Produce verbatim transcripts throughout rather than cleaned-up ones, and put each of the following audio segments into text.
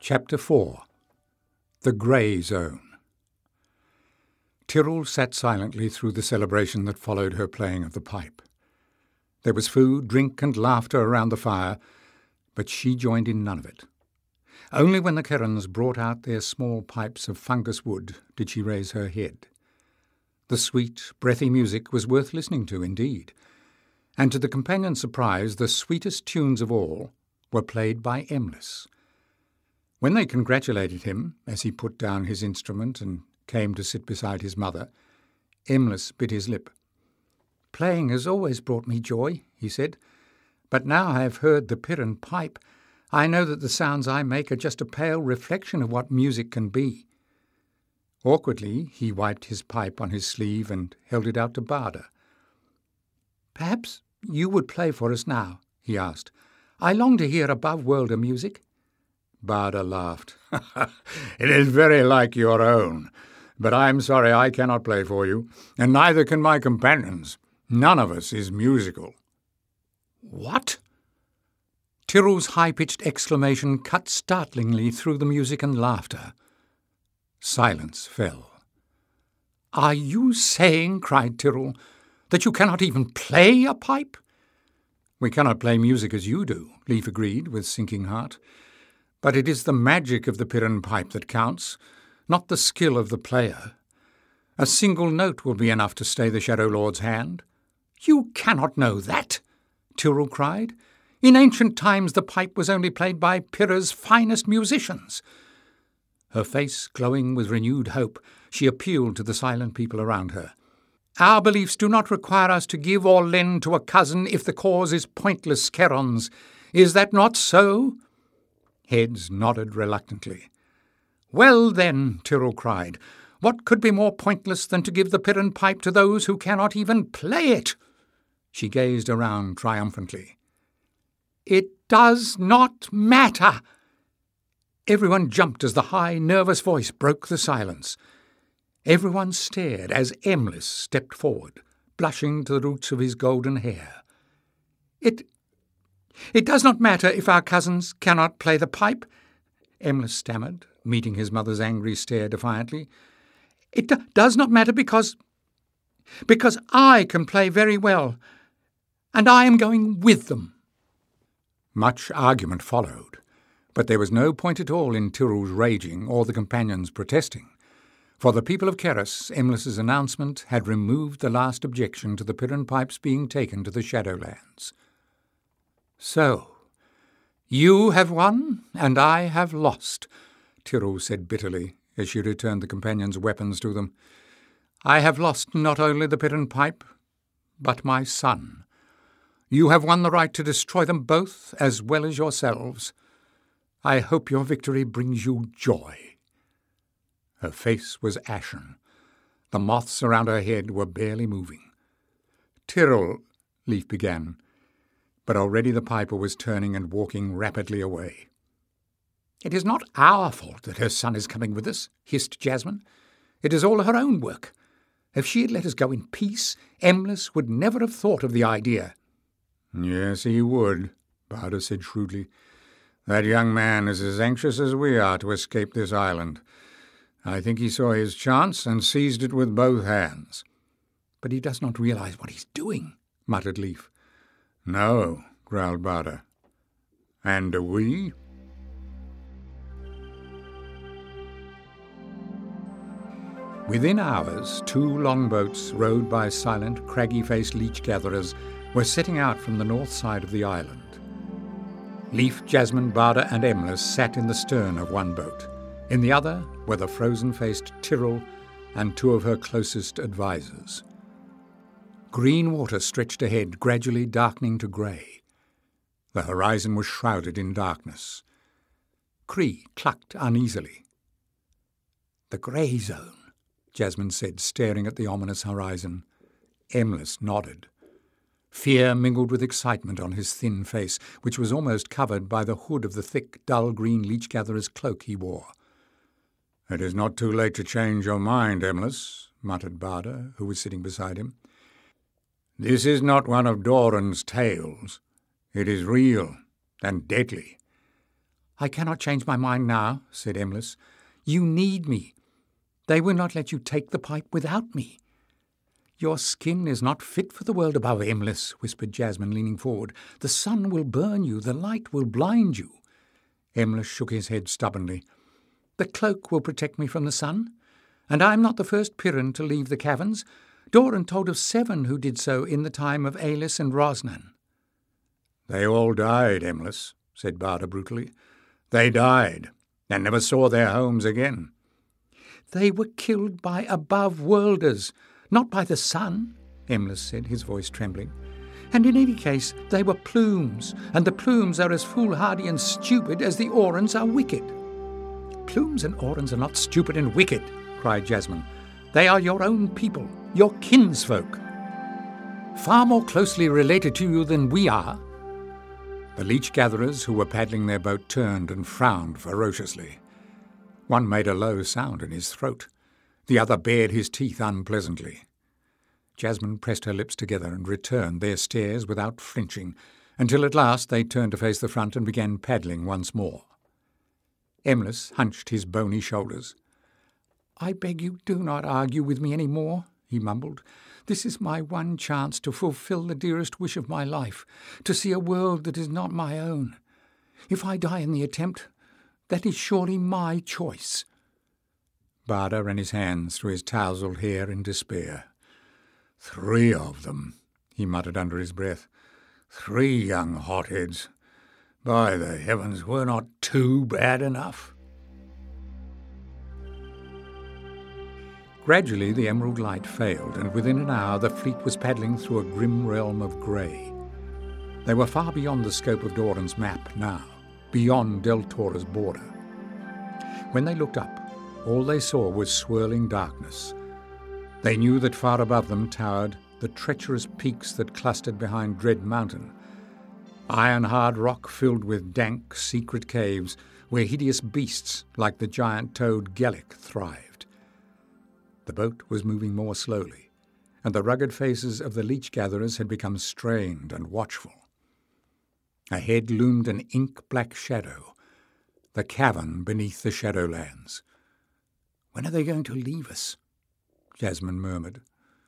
Chapter four. The Grey Zone. Tyrrell sat silently through the celebration that followed her playing of the pipe. There was food, drink, and laughter around the fire, but she joined in none of it. Only when the Kerans brought out their small pipes of fungus wood did she raise her head. The sweet, breathy music was worth listening to indeed, and to the companion's surprise the sweetest tunes of all were played by Emless. When they congratulated him as he put down his instrument and came to sit beside his mother, Emless bit his lip. "Playing has always brought me joy," he said, "but now I have heard the Piran pipe, I know that the sounds I make are just a pale reflection of what music can be." Awkwardly he wiped his pipe on his sleeve and held it out to Barda. "Perhaps you would play for us now," he asked. "I long to hear above-worlder music." Barda laughed. "It is very like your own, but I am sorry I cannot play for you, and neither can my companions. None of us is musical." "What?" Tyrrell's high-pitched exclamation cut startlingly through the music and laughter. Silence fell. "Are you saying," cried Tyrrell, "that you cannot even play a pipe?" "We cannot play music as you do," Leif agreed with sinking heart. "But it is the magic of the Piran pipe that counts, not the skill of the player. A single note will be enough to stay the Shadow Lord's hand." "You cannot know that," Tyrrell cried. "In ancient times the pipe was only played by Pyrrha's finest musicians." Her face glowing with renewed hope, she appealed to the silent people around her. "Our beliefs do not require us to give or lend to a cousin if the cause is pointless, Kerons. Is that not so?" Heads nodded reluctantly. "Well then," Tyrrell cried, "what could be more pointless than to give the Piran pipe to those who cannot even play it?" She gazed around triumphantly. "It does not matter!" Everyone jumped as the high, nervous voice broke the silence. Everyone stared as Emless stepped forward, blushing to the roots of his golden hair. It It does not matter if our cousins cannot play the pipe," Emless stammered, meeting his mother's angry stare defiantly. "It do- does not matter because... because I can play very well, and I am going with them." Much argument followed, but there was no point at all in Tyrrell's raging or the companions protesting. For the people of Keris, Emless's announcement had removed the last objection to the Piran pipes being taken to the Shadowlands. "So, you have won, and I have lost," Tyrrell said bitterly as she returned the companions' weapons to them. "I have lost not only the Piran pipe, but my son. You have won the right to destroy them both as well as yourselves. I hope your victory brings you joy." Her face was ashen. The moths around her head were barely moving. "Tyrrell," Leif began, but already the piper was turning and walking rapidly away. "It is not our fault that her son is coming with us," hissed Jasmine. "It is all her own work. If she had let us go in peace, Emless would never have thought of the idea." "Yes, he would," Barda said shrewdly. "That young man is as anxious as we are to escape this island. I think he saw his chance and seized it with both hands." "But he does not realize what he's doing," muttered Leif. "No," growled Barda. "And do we?" Within hours, two longboats rowed by silent, craggy-faced leech-gatherers were setting out from the north side of the island. Leif, Jasmine, Barda and Emless sat in the stern of one boat. In the other were the frozen-faced Tyrrell and two of her closest advisers. Green water stretched ahead, gradually darkening to grey. The horizon was shrouded in darkness. Cree clucked uneasily. "The Grey Zone," Jasmine said, staring at the ominous horizon. Emless nodded. Fear mingled with excitement on his thin face, which was almost covered by the hood of the thick, dull green leech-gatherer's cloak he wore. "It is not too late to change your mind, Emless," muttered Barda, who was sitting beside him. "This is not one of Doran's tales. It is real and deadly. "I cannot change my mind now," said Emless. "You need me. They will not let you take the pipe without me." "Your skin is not fit for the world above, Emless," whispered Jasmine, leaning forward. "The sun will burn you, the light will blind you." Emless shook his head stubbornly. "The cloak will protect me from the sun, and I am not the first Pyrrhan to leave the caverns. Doran told of seven who did so in the time of Alis and Rosnan." "They all died, Emless," said Barda brutally. "They died, and never saw their homes again." "They were killed by above-worlders, not by the sun," Emless said, his voice trembling. "And in any case, they were plumes, and the plumes are as foolhardy and stupid as the Aurans are wicked." "Plumes and Aurans are not stupid and wicked," cried Jasmine. "They are your own people, your kinsfolk. Far more closely related to you than we are." The leech-gatherers who were paddling their boat turned and frowned ferociously. One made a low sound in his throat. The other bared his teeth unpleasantly. Jasmine pressed her lips together and returned their stares without flinching, until at last they turned to face the front and began paddling once more. Emless hunched his bony shoulders. "I beg you, do not argue with me any more," he mumbled. "This is my one chance to fulfill the dearest wish of my life, to see a world that is not my own. If I die in the attempt, that is surely my choice." Barda ran his hands through his tousled hair in despair. "Three of them," he muttered under his breath. "Three young hotheads. By the heavens, were not two bad enough?" Gradually the emerald light failed, and within an hour the fleet was paddling through a grim realm of grey. They were far beyond the scope of Doran's map now, beyond Del Tora's border. When they looked up, all they saw was swirling darkness. They knew that far above them towered the treacherous peaks that clustered behind Dread Mountain, iron-hard rock filled with dank, secret caves where hideous beasts like the giant toad Gallic thrived. The boat was moving more slowly, and the rugged faces of the leech-gatherers had become strained and watchful. Ahead loomed an ink-black shadow, the cavern beneath the Shadowlands. "When are they going to leave us?" Jasmine murmured.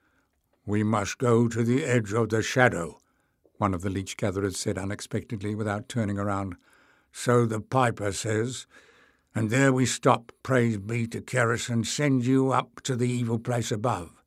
"We must go to the edge of the shadow," one of the leech-gatherers said unexpectedly without turning around. "So the piper says. And there we stop, praise be to Keris, and send you up to the evil place above."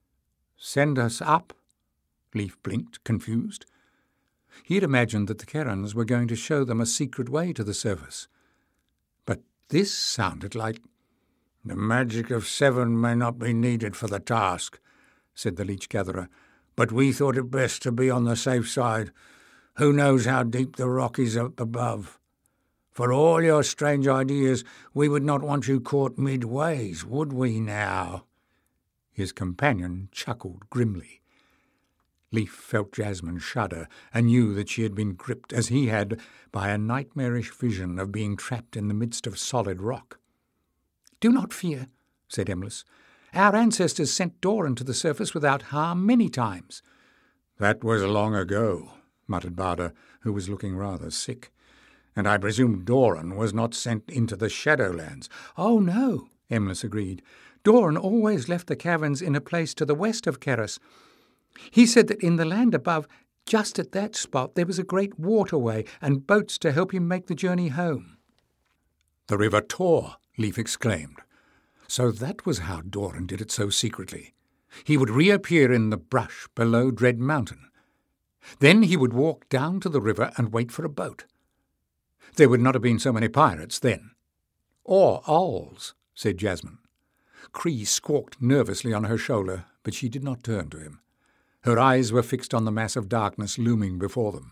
"Send us up?" Leif blinked, confused. He had imagined that the Kerans were going to show them a secret way to the surface. But this sounded like... "The magic of seven may not be needed for the task," said the leech-gatherer, "but we thought it best to be on the safe side. Who knows how deep the rock is up above? For all your strange ideas, we would not want you caught midways, would we now?" His companion chuckled grimly. Leif felt Jasmine shudder and knew that she had been gripped, as he had, by a nightmarish vision of being trapped in the midst of solid rock. "Do not fear," said Emless. "Our ancestors sent Doran to the surface without harm many times." "That was long ago," muttered Barda, who was looking rather sick. "And I presume Doran was not sent into the Shadowlands." "Oh, no," Emless agreed. "Doran always left the caverns in a place to the west of Keris. He said that in the land above, just at that spot, there was a great waterway and boats to help him make the journey home." "The River Tor," Leif exclaimed. So that was how Doran did it so secretly. He would reappear in the brush below Dread Mountain. Then he would walk down to the river and wait for a boat. There would not have been so many pirates then. "Or owls," said Jasmine. Cree squawked nervously on her shoulder, but she did not turn to him. Her eyes were fixed on the mass of darkness looming before them.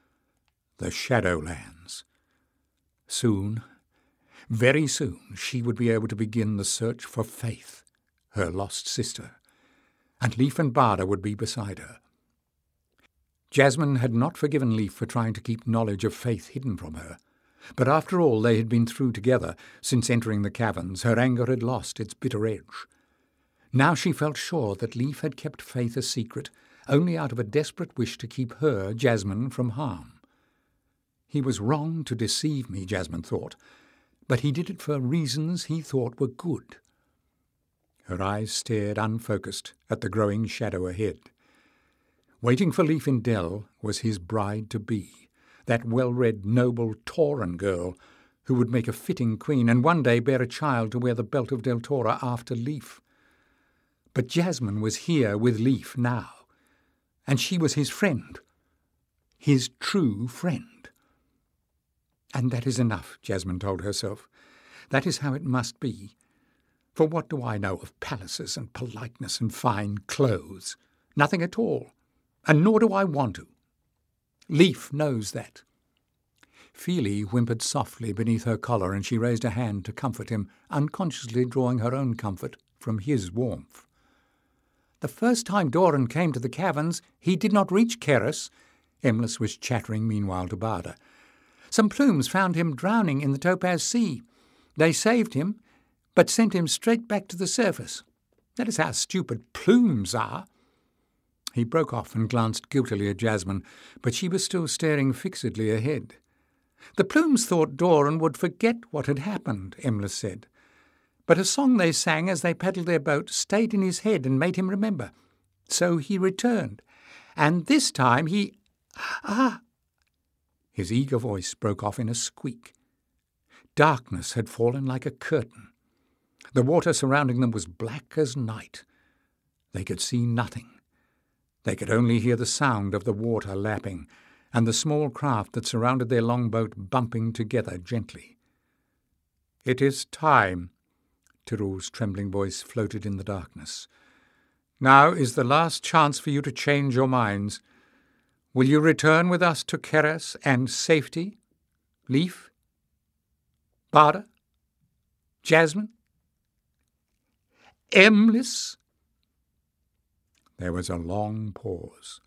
The Shadowlands. Soon, very soon, she would be able to begin the search for Faith, her lost sister, and Leif and Barda would be beside her. Jasmine had not forgiven Leif for trying to keep knowledge of Faith hidden from her, but after all they had been through together since entering the caverns, her anger had lost its bitter edge. Now she felt sure that Leif had kept Faith a secret only out of a desperate wish to keep her, Jasmine, from harm. He was wrong to deceive me, Jasmine thought, but he did it for reasons he thought were good. Her eyes stared unfocused at the growing shadow ahead. Waiting for Leif in Dell was his bride-to-be, that well-read, noble Tauren girl who would make a fitting queen and one day bear a child to wear the belt of Deltora after Leif. But Jasmine was here with Leif now, and she was his friend, his true friend. And that is enough, Jasmine told herself. That is how it must be. For what do I know of palaces and politeness and fine clothes? Nothing at all, and nor do I want to. Leif knows that. Feely whimpered softly beneath her collar, and she raised a hand to comfort him, unconsciously drawing her own comfort from his warmth. The first time Doran came to the caverns, he did not reach Keris. Emlys was chattering meanwhile to Barda. Some plumes found him drowning in the Topaz Sea. They saved him, but sent him straight back to the surface. That is how stupid plumes are. He broke off and glanced guiltily at Jasmine, but she was still staring fixedly ahead. The plumes thought Doran would forget what had happened, Emlys said. But a song they sang as they paddled their boat stayed in his head and made him remember. So he returned, and this time he... Ah! His eager voice broke off in a squeak. Darkness had fallen like a curtain. The water surrounding them was black as night. They could see nothing. They could only hear the sound of the water lapping, and the small craft that surrounded their longboat bumping together gently. "It is time," Tyrell's trembling voice floated in the darkness. "Now is the last chance for you to change your minds. Will you return with us to Keris and safety? Leif? Barda? Jasmine? Emlys?" There was a long pause.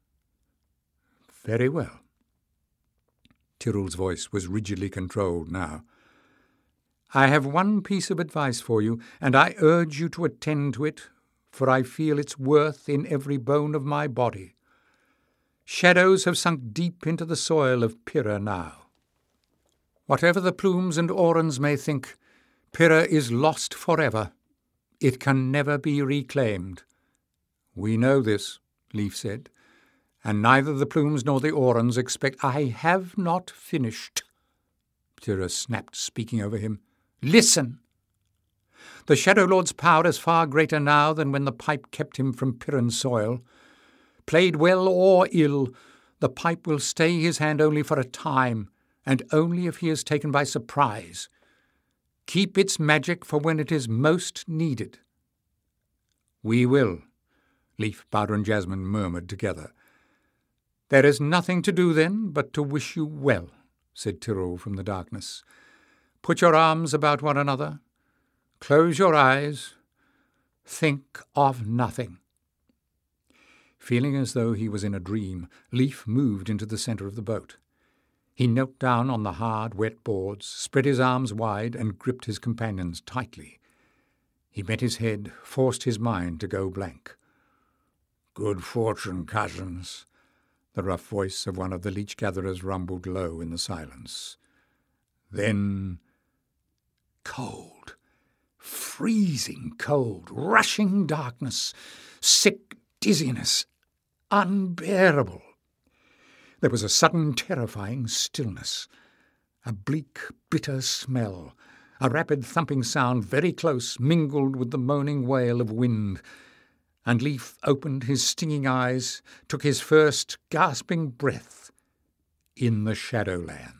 "Very well." Tyrell's voice was rigidly controlled now. "I have one piece of advice for you, and I urge you to attend to it, for I feel its worth in every bone of my body. Shadows have sunk deep into the soil of Pyrrha now. Whatever the plumes and Orans may think, Pyrrha is lost forever. It can never be reclaimed. We know this," Leif said, "and neither the plumes nor the Orans expect—" "I have not finished," Pyrrha snapped, speaking over him. "Listen! The Shadow Lord's power is far greater now than when the pipe kept him from Pyrrhan soil. Played well or ill, the pipe will stay his hand only for a time, and only if he is taken by surprise. Keep its magic for when it is most needed." "We will," Leif, Barda and Jasmine murmured together. "There is nothing to do then but to wish you well," said Tyrell from the darkness. "Put your arms about one another. Close your eyes. Think of nothing." Feeling as though he was in a dream, Leif moved into the centre of the boat. He knelt down on the hard, wet boards, spread his arms wide, and gripped his companions tightly. He bent his head, forced his mind to go blank. "Good fortune, cousins," the rough voice of one of the leech-gatherers rumbled low in the silence. Then cold, freezing cold, rushing darkness, sick dizziness, unbearable. There was a sudden terrifying stillness, a bleak, bitter smell, a rapid thumping sound very close mingled with the moaning wail of wind, and Leif opened his stinging eyes, took his first gasping breath in the Shadowland.